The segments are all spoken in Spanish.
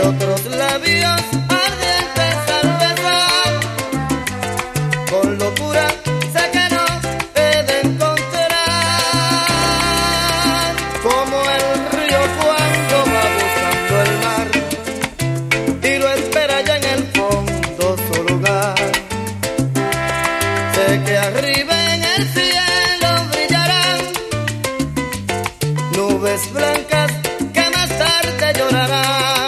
otros labios ardientes al besar. Con locura sé que no he de encontrar, como el río cuando va buscando el mar y lo espera ya en el fondo su lugar. Sé que arriba en el cielo brillarán nubes blancas que más tarde llorarán.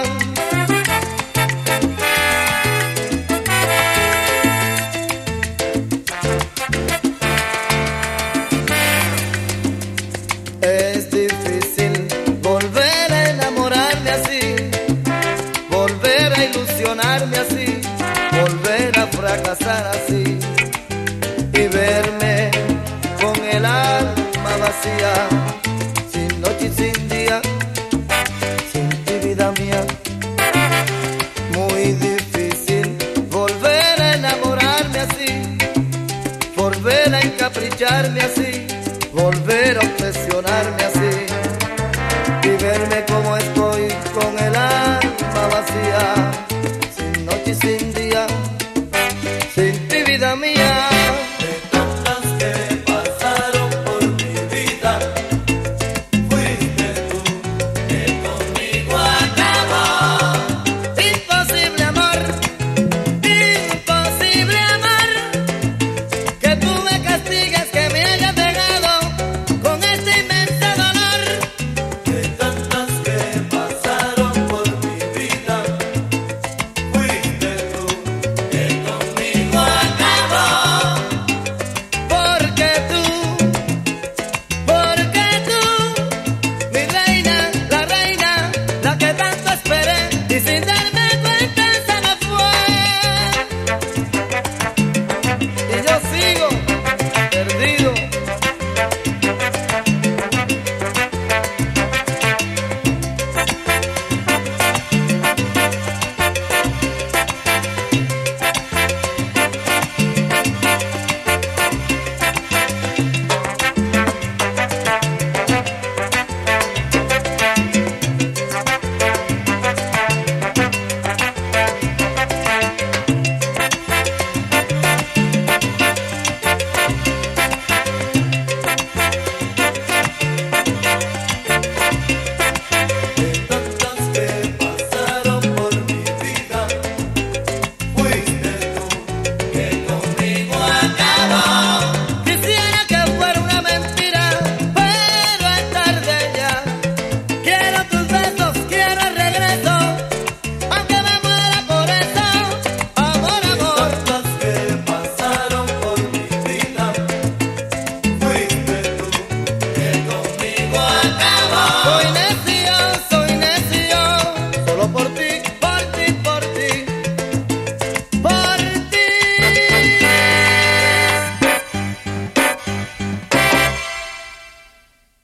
Es difícil volver a enamorarme así, volver a ilusionarme así, volver a fracasar así y verme con el alma vacía, sin noche y sin día, sin ti, vida mía. Muy difícil volver a enamorarme así, volver a encapricharme así, volver a obsesionarme así y verme como estoy con el alma vacía, sin noche y sin día, sin ti, vida mía. De tantas que pasaron por mi vida, fuiste tú que conmigo acabó. Imposible amor, que tú me castigues, que me hayas dejado con este inmenso dolor. De tantas que pasaron por mi vida, fuiste tú que conmigo acabó. Porque tú, mi reina, la que tanto esperé y sin